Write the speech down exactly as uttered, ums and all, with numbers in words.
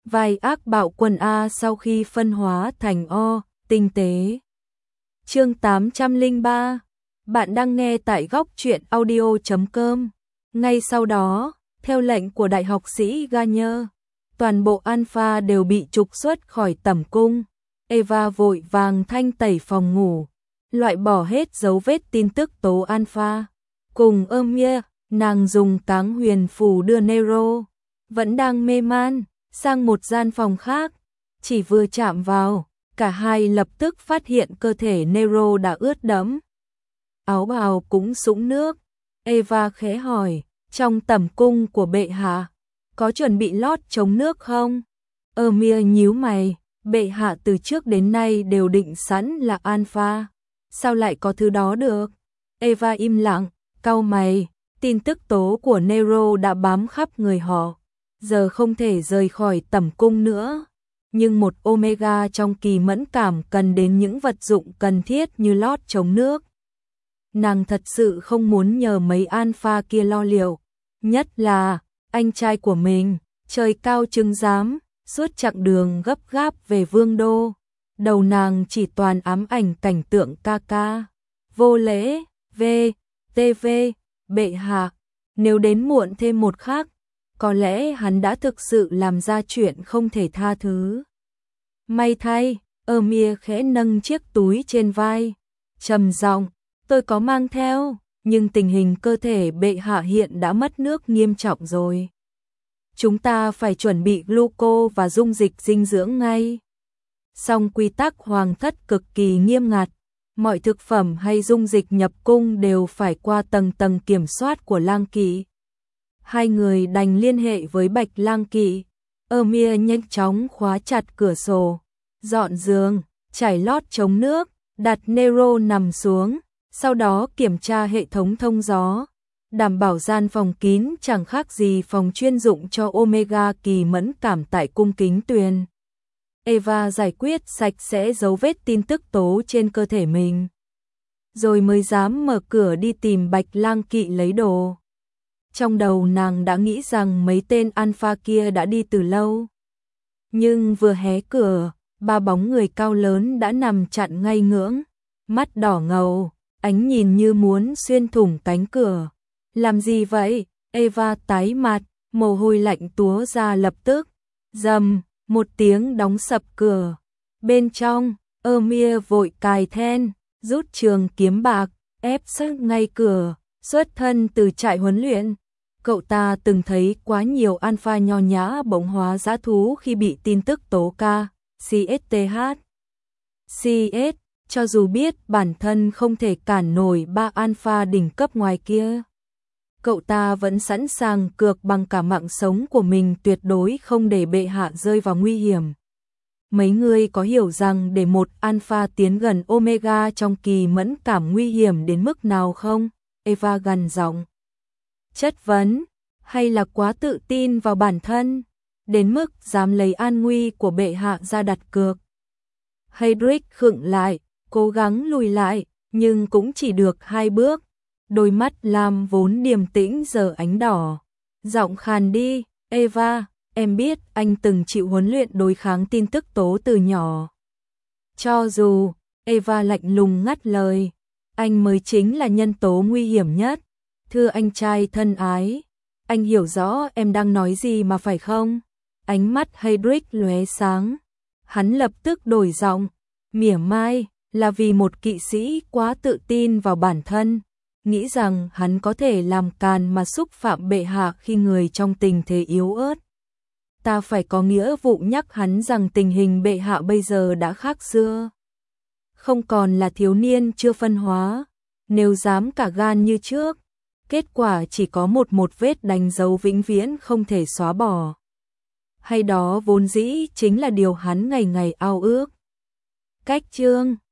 vai ác bạo quần A sau khi phân hóa thành O, tinh tế. Chương tám trăm lẻ ba. Bạn đang nghe tại góc truyện audio chấm com. Ngay sau đó, theo lệnh của đại học sĩ Garnier, toàn bộ alpha đều bị trục xuất khỏi tẩm cung. Eva vội vàng thanh tẩy phòng ngủ, loại bỏ hết dấu vết tin tức tố alpha. Cùng Amir, nàng dùng táng huyền phù đưa Nero, vẫn đang mê man, sang một gian phòng khác. Chỉ vừa chạm vào, cả hai lập tức phát hiện cơ thể Nero đã ướt đẫm. Áo bào cũng sũng nước. Eva khẽ hỏi, trong tẩm cung của bệ hạ, có chuẩn bị lót chống nước không? Amir nhíu mày, bệ hạ từ trước đến nay đều định sẵn là alpha, sao lại có thứ đó được? Eva im lặng, cau mày, tin tức tố của Nero đã bám khắp người họ, giờ không thể rời khỏi tẩm cung nữa. Nhưng một Omega trong kỳ mẫn cảm cần đến những vật dụng cần thiết như lót chống nước. Nàng thật sự không muốn nhờ mấy alpha kia lo liệu, nhất là anh trai của mình, trời cao chứng giám, suốt chặng đường gấp gáp về vương đô. Đầu nàng chỉ toàn ám ảnh cảnh tượng ca ca, vô lễ, v, tv, bệ hạ. Nếu đến muộn thêm một khắc, có lẽ hắn đã thực sự làm ra chuyện không thể tha thứ. May thay, Amir khẽ nâng chiếc túi trên vai, trầm giọng, tôi có mang theo, nhưng tình hình cơ thể bệ hạ hiện đã mất nước nghiêm trọng rồi. Chúng ta phải chuẩn bị gluco và dung dịch dinh dưỡng ngay. Song quy tắc hoàng thất cực kỳ nghiêm ngặt, mọi thực phẩm hay dung dịch nhập cung đều phải qua tầng tầng kiểm soát của lang kỵ. Hai người đành liên hệ với Bạch Lang kỵ. Amir nhanh chóng khóa chặt cửa sổ, dọn giường, trải lót chống nước, đặt Nero nằm xuống, sau đó kiểm tra hệ thống thông gió, đảm bảo gian phòng kín chẳng khác gì phòng chuyên dụng cho Omega kỳ mẫn cảm tại cung Kính Tuyền. Eva giải quyết sạch sẽ dấu vết tin tức tố trên cơ thể mình, rồi mới dám mở cửa đi tìm Bạch Lang kỵ lấy đồ. Trong đầu nàng đã nghĩ rằng mấy tên alpha kia đã đi từ lâu. Nhưng vừa hé cửa, ba bóng người cao lớn đã nằm chặn ngay ngưỡng, mắt đỏ ngầu, ánh nhìn như muốn xuyên thủng cánh cửa. Làm gì vậy? Eva tái mặt, mồ hôi lạnh túa ra lập tức. Rầm, một tiếng đóng sập cửa. Bên trong, Amir vội cài then, rút trường kiếm bạc, ép sát ngay cửa, xuất thân từ trại huấn luyện. Cậu ta từng thấy quá nhiều alpha nho nhã bỗng hóa dã thú khi bị tin tức tố ca, xê ét tê hát. xê ét, cho dù biết bản thân không thể cản nổi ba alpha đỉnh cấp ngoài kia, cậu ta vẫn sẵn sàng cược bằng cả mạng sống của mình tuyệt đối không để bệ hạ rơi vào nguy hiểm. Mấy người có hiểu rằng để một alpha tiến gần Omega trong kỳ mẫn cảm nguy hiểm đến mức nào không? Eva gằn giọng. Chất vấn, hay là quá tự tin vào bản thân, đến mức dám lấy an nguy của bệ hạ ra đặt cược? Heydrich khựng lại, cố gắng lùi lại, nhưng cũng chỉ được hai bước. Đôi mắt lam vốn điềm tĩnh giờ ánh đỏ. Giọng khàn đi, Eva, em biết anh từng chịu huấn luyện đối kháng tin tức tố từ nhỏ. Cho dù, Eva lạnh lùng ngắt lời, anh mới chính là nhân tố nguy hiểm nhất. Thưa anh trai thân ái, anh hiểu rõ em đang nói gì mà phải không? Ánh mắt Heydrich lóe sáng. Hắn lập tức đổi giọng, mỉa mai, là vì một kỵ sĩ quá tự tin vào bản thân, nghĩ rằng hắn có thể làm càn mà xúc phạm bệ hạ khi người trong tình thế yếu ớt. Ta phải có nghĩa vụ nhắc hắn rằng tình hình bệ hạ bây giờ đã khác xưa. Không còn là thiếu niên chưa phân hóa, nếu dám cả gan như trước, kết quả chỉ có một một vết đánh dấu vĩnh viễn không thể xóa bỏ. Hay đó vốn dĩ chính là điều hắn ngày ngày ao ước. Cách chương